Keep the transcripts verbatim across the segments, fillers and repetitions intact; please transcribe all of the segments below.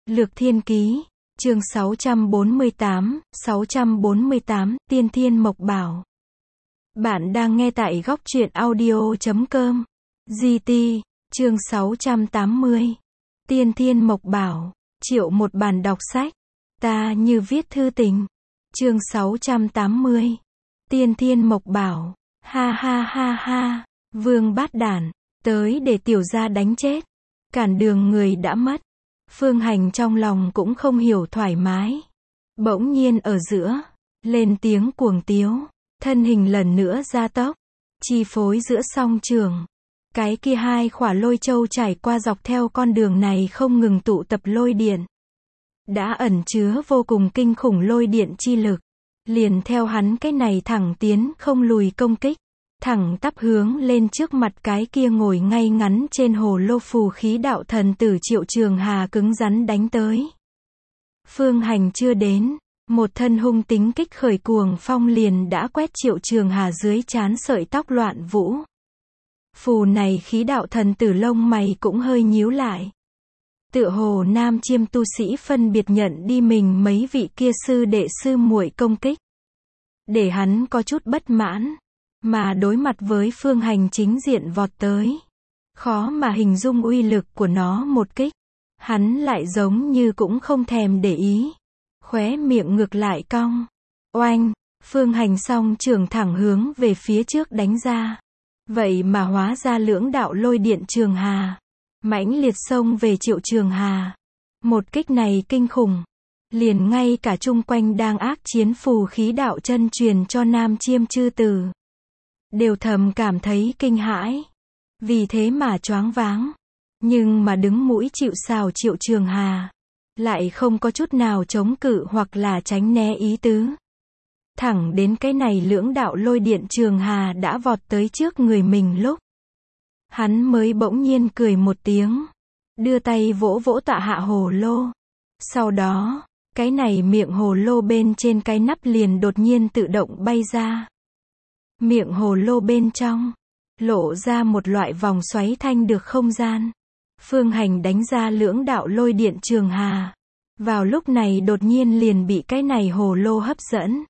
Lược Thiên Ký, chương sáu trăm bốn mươi tám, sáu trăm bốn mươi tám, Tiên Thiên Mộc Bảo. Bạn đang nghe tại góc truyện audio chấm com. giê tê, chương sáu trăm tám mươi. Tiên Thiên Mộc Bảo, triệu một bản đọc sách. Ta như viết thư tình. Chương sáu trăm tám mươi. Tiên Thiên Mộc Bảo. Ha ha ha ha. Vương Bát Đản, tới để tiểu gia đánh chết. Cản đường người đã mất. Phương Hành trong lòng cũng không hiểu thoải mái. Bỗng nhiên ở giữa, lên tiếng cuồng tiếu, thân hình lần nữa gia tốc, chi phối giữa song trường. Cái kia hai khỏa lôi châu trải qua dọc theo con đường này không ngừng tụ tập lôi điện. Đã ẩn chứa vô cùng kinh khủng lôi điện chi lực. Liền theo hắn cái này thẳng tiến không lùi công kích. Thẳng tắp hướng lên trước mặt cái kia ngồi ngay ngắn trên hồ lô phù khí đạo thần tử Triệu Trường Hà cứng rắn đánh tới. Phương Hành chưa đến, một thân hung tính kích khởi cuồng phong liền đã quét Triệu Trường Hà dưới trán sợi tóc loạn vũ. Phù này khí đạo thần tử lông mày cũng hơi nhíu lại. Tựa hồ nam chiêm tu sĩ phân biệt nhận đi mình mấy vị kia sư đệ sư muội công kích. Để hắn có chút bất mãn. Mà đối mặt với Phương Hành chính diện vọt tới. Khó mà hình dung uy lực của nó một kích. Hắn lại giống như cũng không thèm để ý. Khóe miệng ngược lại cong. Oanh, Phương Hành song trường thẳng hướng về phía trước đánh ra. Vậy mà hóa ra lưỡng đạo lôi điện Trường Hà. Mãnh liệt xông về Triệu Trường Hà. Một kích này kinh khủng. Liền ngay cả chung quanh đang ác chiến phù khí đạo chân truyền cho nam chiêm chư tử. Đều thầm cảm thấy kinh hãi. Vì thế mà choáng váng. Nhưng mà đứng mũi chịu sào Triệu Trường Hà. Lại không có chút nào chống cự hoặc là tránh né ý tứ. Thẳng đến cái này lưỡng đạo lôi điện Trường Hà đã vọt tới trước người mình lúc. Hắn mới bỗng nhiên cười một tiếng. Đưa tay vỗ vỗ tạ hạ hồ lô. Sau đó, cái này miệng hồ lô bên trên cái nắp liền đột nhiên tự động bay ra. Miệng hồ lô bên trong, lộ ra một loại vòng xoáy thanh được không gian. Phương Hành đánh ra lưỡng đạo lôi điện Trường Hà. Vào lúc này đột nhiên liền bị cái này hồ lô hấp dẫn.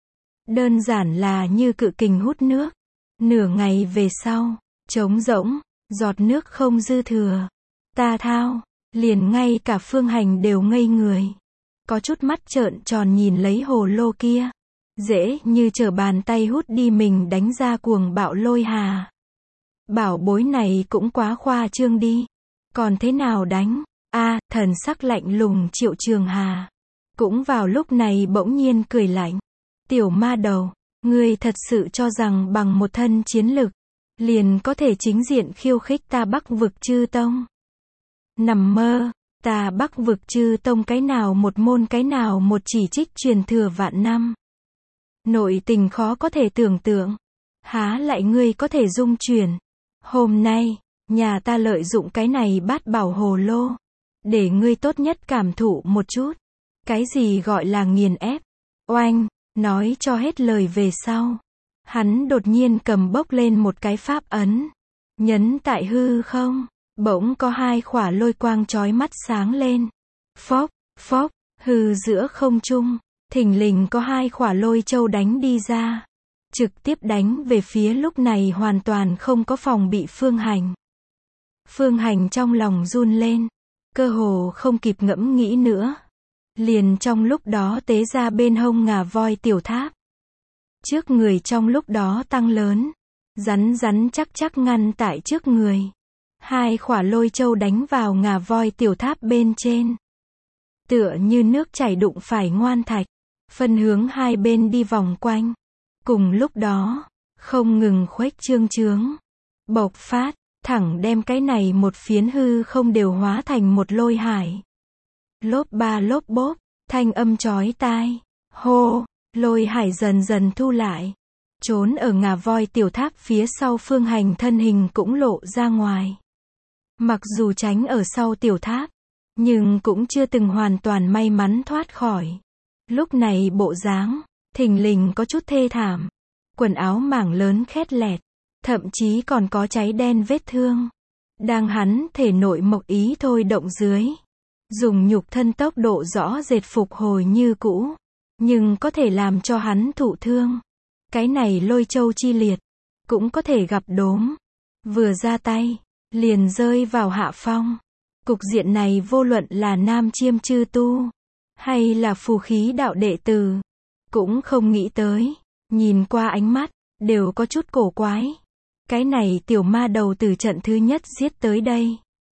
Đơn giản là như cự kình hút nước. Nửa ngày về sau, trống rỗng, giọt nước không dư thừa. Ta thao, liền ngay cả Phương Hành đều ngây người. Có chút mắt trợn tròn nhìn lấy hồ lô kia. Dễ như trở bàn tay hút đi mình đánh ra cuồng bạo lôi hà. Bảo bối này cũng quá khoa trương đi. Còn thế nào đánh? A, thần sắc lạnh lùng Triệu Trường Hà. Cũng vào lúc này bỗng nhiên cười lạnh. Tiểu ma đầu, ngươi thật sự cho rằng bằng một thân chiến lực, liền có thể chính diện khiêu khích ta Bắc vực chư tông. Nằm mơ, ta Bắc vực chư tông cái nào một môn cái nào một chỉ trích truyền thừa vạn năm. Nội tình khó có thể tưởng tượng. Há lại ngươi có thể dung chuyển. Hôm nay, nhà ta lợi dụng cái này bát bảo hồ lô. Để ngươi tốt nhất cảm thụ một chút. Cái gì gọi là nghiền ép. Oanh, nói cho hết lời về sau. Hắn đột nhiên cầm bốc lên một cái pháp ấn. Nhấn tại hư không. Bỗng có hai khỏa lôi quang chói mắt sáng lên. Phốc, phốc, hư giữa không trung. Thình lình có hai khỏa lôi châu đánh đi ra. Trực tiếp đánh về phía lúc này hoàn toàn không có phòng bị Phương Hành. Phương Hành trong lòng run lên. Cơ hồ không kịp ngẫm nghĩ nữa. Liền trong lúc đó tế ra bên hông ngà voi tiểu tháp. Trước người trong lúc đó tăng lớn. Rắn rắn chắc chắc ngăn tại trước người. Hai khỏa lôi châu đánh vào ngà voi tiểu tháp bên trên. Tựa như nước chảy đụng phải ngoan thạch. Phân hướng hai bên đi vòng quanh. Cùng lúc đó, không ngừng khuếch trương trướng. Bộc phát, thẳng đem cái này một phiến hư không đều hóa thành một lôi hải. Lốp ba lốp bốp, thanh âm chói tai. Hô, lôi hải dần dần thu lại. Trốn ở ngà voi tiểu tháp phía sau Phương Hành thân hình cũng lộ ra ngoài. Mặc dù tránh ở sau tiểu tháp, nhưng cũng chưa từng hoàn toàn may mắn thoát khỏi. Lúc này bộ dáng, thình lình có chút thê thảm. Quần áo mảng lớn khét lẹt. Thậm chí còn có cháy đen vết thương. Đang hắn thể nội mộc ý thôi động dưới. dùng nhục thân tốc độ rõ rệt phục hồi như cũ, nhưng có thể làm cho hắn thụ thương. Cái này lôi châu chi liệt, cũng có thể gặp đốm. Vừa ra tay, liền rơi vào hạ phong. Cục diện này vô luận là nam chiêm chư tu, hay là phù khí đạo đệ tử, cũng không nghĩ tới. Nhìn qua ánh mắt, đều có chút cổ quái. Cái này tiểu ma đầu từ trận thứ nhất giết tới đây.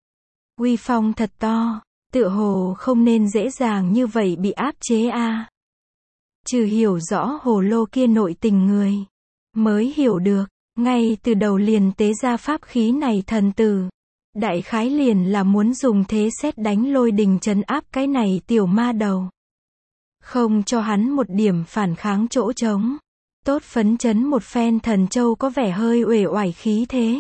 Uy phong thật to, tựa hồ không nên dễ dàng như vậy bị áp chế a. À. Trừ hiểu rõ hồ lô kia nội tình người, mới hiểu được, ngay từ đầu liền tế ra pháp khí này thần tử. Đại khái liền là muốn dùng thế sét đánh lôi đình trấn áp cái này tiểu ma đầu. Không cho hắn một điểm phản kháng chỗ trống. Tốt phấn chấn một phen thần châu có vẻ hơi uể oải khí thế.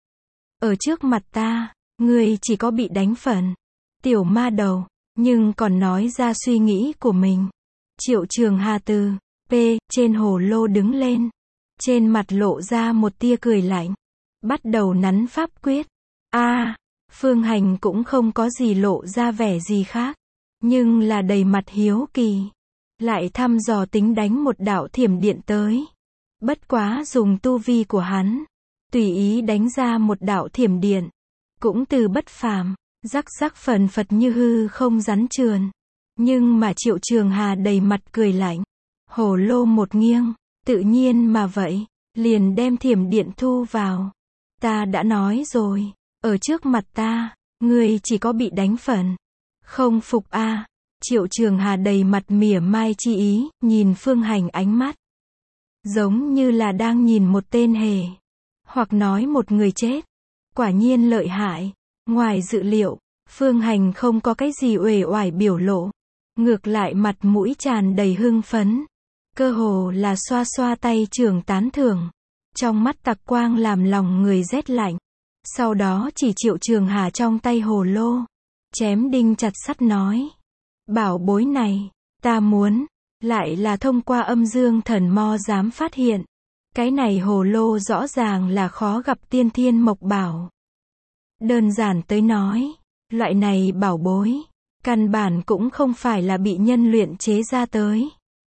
Ở trước mặt ta, ngươi chỉ có bị đánh phần. Tiểu ma đầu, nhưng còn nói ra suy nghĩ của mình. Triệu Trường Hà từ P trên hồ lô đứng lên. Trên mặt lộ ra một tia cười lạnh. Bắt đầu nắn pháp quyết. A, à, Phương Hành cũng không có gì lộ ra vẻ gì khác. Nhưng là đầy mặt hiếu kỳ. Lại thăm dò tính đánh một đạo thiểm điện tới. Bất quá dùng tu vi của hắn. Tùy ý đánh ra một đạo thiểm điện. Cũng từ bất phàm. Rắc rắc phần phật như hư không rắn trườn. Nhưng mà Triệu Trường Hà đầy mặt cười lạnh. Hồ lô một nghiêng. Tự nhiên mà vậy. Liền đem thiểm điện thu vào. Ta đã nói rồi. Ở trước mặt ta. Ngươi chỉ có bị đánh phần. Không phục a. À. Triệu Trường Hà đầy mặt mỉa mai chi ý, nhìn Phương Hành ánh mắt. Giống như là đang nhìn một tên hề. Hoặc nói một người chết. Quả nhiên lợi hại. Ngoài dự liệu, Phương Hành không có cái gì uể oải biểu lộ. Ngược lại mặt mũi tràn đầy hưng phấn. Cơ hồ là xoa xoa tay trưởng tán thưởng. Trong mắt tặc quang làm lòng người rét lạnh. Sau đó chỉ Triệu Trường Hà trong tay hồ lô. Chém đinh chặt sắt nói. Bảo bối này, ta muốn, lại là thông qua âm dương thần mo dám phát hiện. Cái này hồ lô rõ ràng là khó gặp tiên thiên mộc bảo. Đơn giản tới nói, loại này bảo bối, căn bản cũng không phải là bị nhân luyện chế ra tới.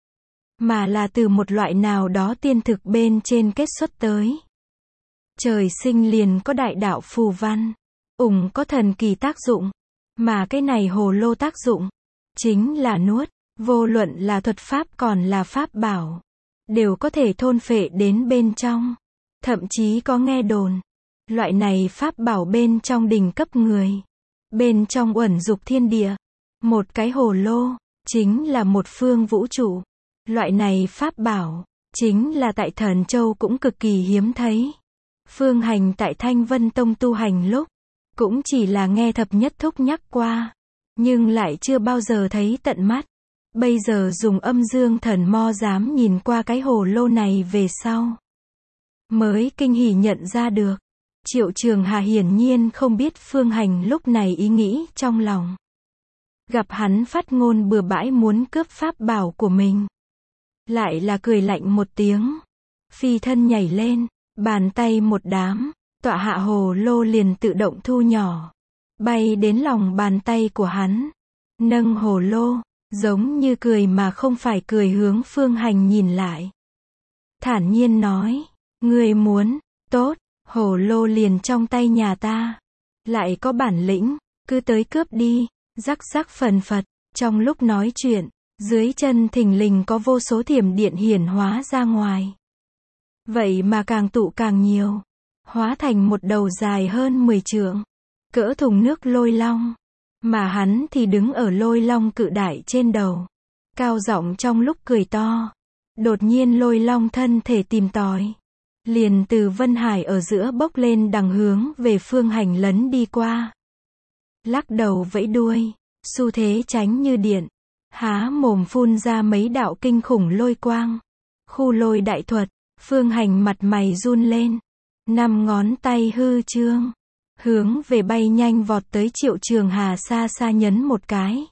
Mà là từ một loại nào đó tiên thực bên trên kết xuất tới. Trời sinh liền có đại đạo phù văn, ủng có thần kỳ tác dụng. Mà cái này hồ lô tác dụng, chính là nuốt, vô luận là thuật pháp còn là pháp bảo, đều có thể thôn phệ đến bên trong. Thậm chí có nghe đồn, loại này pháp bảo bên trong đỉnh cấp người, bên trong uẩn dục thiên địa, một cái hồ lô, chính là một phương vũ trụ. Loại này pháp bảo, chính là tại Thần Châu cũng cực kỳ hiếm thấy. Phương Hành tại Thanh Vân Tông tu hành lúc, cũng chỉ là nghe thập nhất thúc nhắc qua. Nhưng lại chưa bao giờ thấy tận mắt. Bây giờ dùng âm dương thần mo dám nhìn qua cái hồ lô này về sau. Mới kinh hỉ nhận ra được. Triệu Trường Hà hiển nhiên không biết Phương Hành lúc này ý nghĩ trong lòng. Gặp hắn phát ngôn bừa bãi muốn cướp pháp bảo của mình. Lại là cười lạnh một tiếng. Phi thân nhảy lên, bàn tay một đám, tọa hạ hồ lô liền tự động thu nhỏ. Bay đến lòng bàn tay của hắn. Nâng hồ lô, giống như cười mà không phải cười hướng Phương Hành nhìn lại. Thản nhiên nói, ngươi muốn, tốt, hồ lô liền trong tay nhà ta. Lại có bản lĩnh, cứ tới cướp đi, rắc rắc phần phật. Trong lúc nói chuyện, dưới chân thình lình có vô số thiểm điện hiển hóa ra ngoài. Vậy mà càng tụ càng nhiều. Hóa thành một đầu dài hơn mười trượng. Cỡ thùng nước lôi long. Mà hắn thì đứng ở lôi long cự đại trên đầu. Cao giọng trong lúc cười to. Đột nhiên lôi long thân thể tìm tòi. Liền từ Vân Hải ở giữa bốc lên đằng hướng về Phương Hành lấn đi qua. Lắc đầu vẫy đuôi. Xu thế tránh như điện. Há mồm phun ra mấy đạo kinh khủng lôi quang. Khu lôi đại thuật. Phương Hành mặt mày run lên. Năm ngón tay hư trương. Hướng về bay nhanh vọt tới Triệu Trường Hà xa xa nhấn một cái.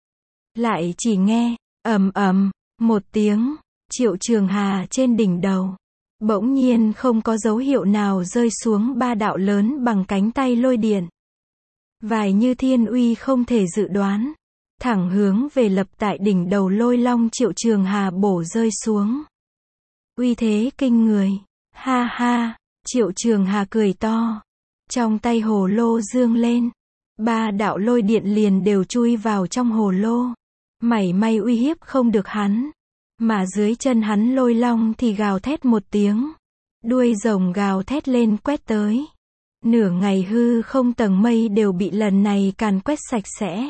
Lại chỉ nghe, ầm ầm, một tiếng, Triệu Trường Hà trên đỉnh đầu. Bỗng nhiên không có dấu hiệu nào rơi xuống ba đạo lớn bằng cánh tay lôi điện. Vài như thiên uy không thể dự đoán. Thẳng hướng về lập tại đỉnh đầu Lôi Long Triệu Trường Hà bổ rơi xuống. Uy thế kinh người. Ha ha, Triệu Trường Hà cười to. Trong tay hồ lô dương lên. Ba đạo lôi điện liền đều chui vào trong hồ lô. Mảy may uy hiếp không được hắn. Mà dưới chân hắn Lôi Long thì gào thét một tiếng. Đuôi rồng gào thét lên quét tới. Nửa ngày hư không tầng mây đều bị lần này càn quét sạch sẽ.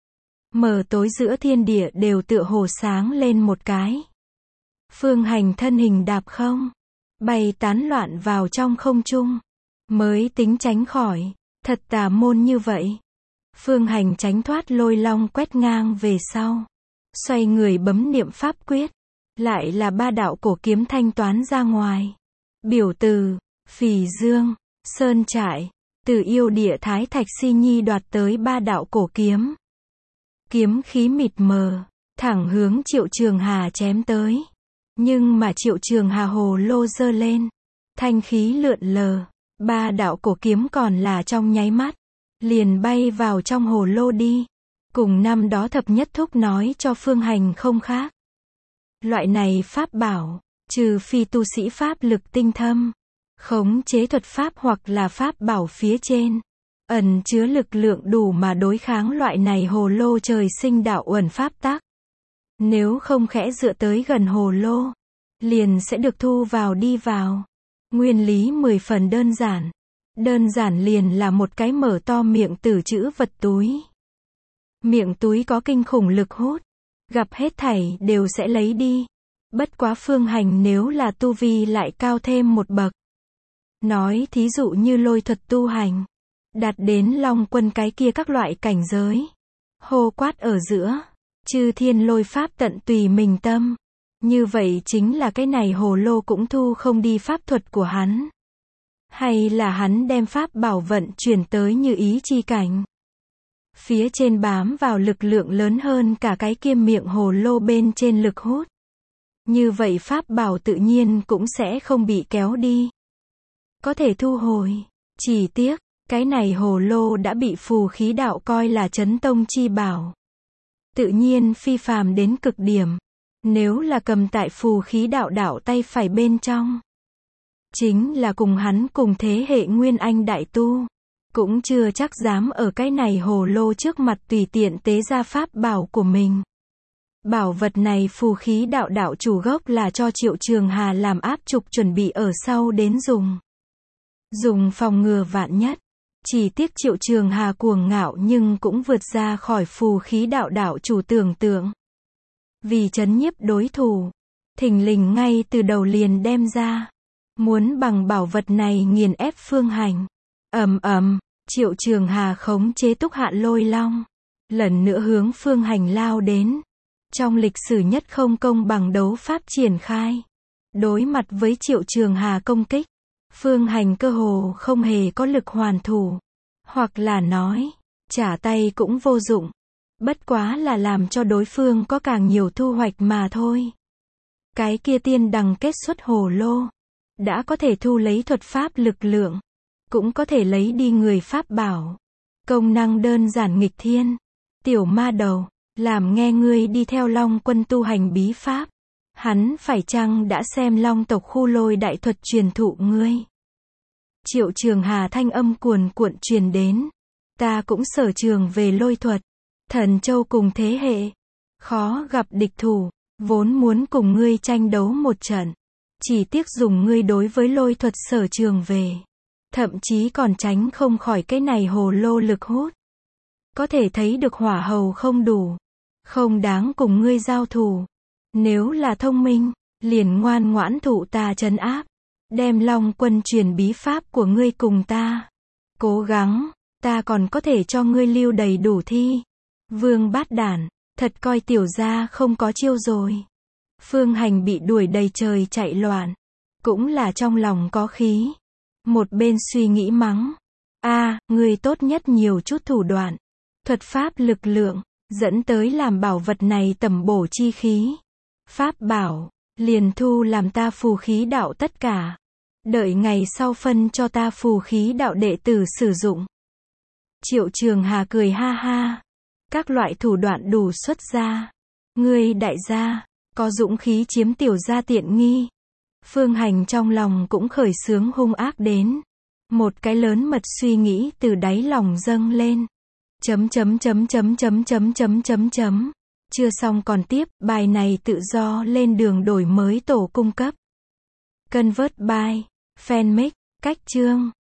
Mờ tối giữa thiên địa đều tựa hồ sáng lên một cái. Phương Hành thân hình đạp không, bay tán loạn vào trong không trung. Mới tính tránh khỏi, thật tà môn như vậy. Phương Hành tránh thoát Lôi Long quét ngang về sau. Xoay người bấm niệm pháp quyết. Lại là ba đạo cổ kiếm thanh toán ra ngoài. Biểu từ, Phì Dương, Sơn Trại, từ yêu địa Thái Thạch Si Nhi đoạt tới ba đạo cổ kiếm. Kiếm khí mịt mờ, thẳng hướng Triệu Trường Hà chém tới. Nhưng mà Triệu Trường Hà hồ lô giơ lên. Thanh khí lượn lờ, ba đạo cổ kiếm còn là trong nháy mắt. Liền bay vào trong hồ lô đi. Cùng năm đó thập nhất thúc nói cho Phương Hành không khác. Loại này pháp bảo, trừ phi tu sĩ pháp lực tinh thâm, khống chế thuật pháp hoặc là pháp bảo phía trên, ẩn chứa lực lượng đủ mà đối kháng loại này hồ lô trời sinh đạo uẩn pháp tắc. Nếu không khẽ dựa tới gần hồ lô, liền sẽ được thu vào đi vào. Nguyên lý mười phần đơn giản. Đơn giản liền là một cái mở to miệng tử trữ vật túi. Miệng túi có kinh khủng lực hút. Gặp hết thảy đều sẽ lấy đi. Bất quá Phương Hành nếu là tu vi lại cao thêm một bậc. Nói thí dụ như lôi thuật tu hành. Đạt đến Long Quân cái kia các loại cảnh giới. Hô quát ở giữa. Chư thiên lôi pháp tận tùy mình tâm. Như vậy chính là cái này hồ lô cũng thu không đi pháp thuật của hắn. Hay là hắn đem pháp bảo vận chuyển tới như ý chi cảnh. Phía trên bám vào lực lượng lớn hơn cả cái kia miệng hồ lô bên trên lực hút. Như vậy pháp bảo tự nhiên cũng sẽ không bị kéo đi. Có thể thu hồi. Chỉ tiếc, cái này hồ lô đã bị phù khí đạo coi là chấn tông chi bảo. Tự nhiên phi phàm đến cực điểm. Nếu là cầm tại phù khí đạo đạo tay phải bên trong. Chính là cùng hắn cùng thế hệ Nguyên Anh đại tu. Cũng chưa chắc dám ở cái này hồ lô trước mặt tùy tiện tế ra pháp bảo của mình. Bảo vật này phù khí đạo đạo chủ gốc là cho Triệu Trường Hà làm áp trục chuẩn bị ở sau đến dùng. Dùng phòng ngừa vạn nhất. Chỉ tiếc Triệu Trường Hà cuồng ngạo nhưng cũng vượt ra khỏi phù khí đạo đạo chủ tưởng tượng. Vì trấn nhiếp đối thủ, thình lình ngay từ đầu liền đem ra. Muốn bằng bảo vật này nghiền ép Phương Hành. Ầm ầm, Triệu Trường Hà khống chế Túc Hạn Lôi Long. Lần nữa hướng Phương Hành lao đến. Trong lịch sử nhất không công bằng đấu pháp triển khai. Đối mặt với Triệu Trường Hà công kích. Phương Hành cơ hồ không hề có lực hoàn thủ. Hoặc là nói, trả tay cũng vô dụng. Bất quá là làm cho đối phương có càng nhiều thu hoạch mà thôi. Cái kia tiên đằng kết xuất hồ lô. Đã có thể thu lấy thuật pháp lực lượng. Cũng có thể lấy đi người pháp bảo. Công năng đơn giản nghịch thiên. Tiểu ma đầu, làm nghe ngươi đi theo Long Quân tu hành bí pháp. Hắn phải chăng đã xem Long tộc khu lôi đại thuật truyền thụ ngươi. Triệu Trường Hà thanh âm cuồn cuộn truyền đến. Ta cũng sở trường về lôi thuật. Thần Châu cùng thế hệ. Khó gặp địch thủ. Vốn muốn cùng ngươi tranh đấu một trận. Chỉ tiếc dùng ngươi đối với lôi thuật sở trường về. Thậm chí còn tránh không khỏi cái này hồ lô lực hút. Có thể thấy được hỏa hầu không đủ. Không đáng cùng ngươi giao thủ. Nếu là thông minh, liền ngoan ngoãn thụ ta trấn áp. Đem Long Quân truyền bí pháp của ngươi cùng ta. Cố gắng, ta còn có thể cho ngươi lưu đầy đủ thi. Vương bát đản, thật coi tiểu gia không có chiêu rồi. Phương Hành bị đuổi đầy trời chạy loạn. Cũng là trong lòng có khí. Một bên suy nghĩ mắng. a à, ngươi tốt nhất nhiều chút thủ đoạn. Thuật pháp lực lượng, dẫn tới làm bảo vật này tầm bổ chi khí. Pháp bảo, liền thu làm ta phù khí đạo tất cả. Đợi ngày sau phân cho ta phù khí đạo đệ tử sử dụng. Triệu Trường Hà cười ha ha. Các loại thủ đoạn đủ xuất ra. Ngươi đại gia, có dũng khí chiếm tiểu gia tiện nghi. Phương Hành trong lòng cũng khởi xướng hung ác đến. Một cái lớn mật suy nghĩ từ đáy lòng dâng lên. Chấm chấm chấm chấm chấm chấm chấm chấm chấm. Chưa xong còn tiếp, bài này tự do lên đường đổi mới tổ cung cấp. Convert by Fanmix, cách chương.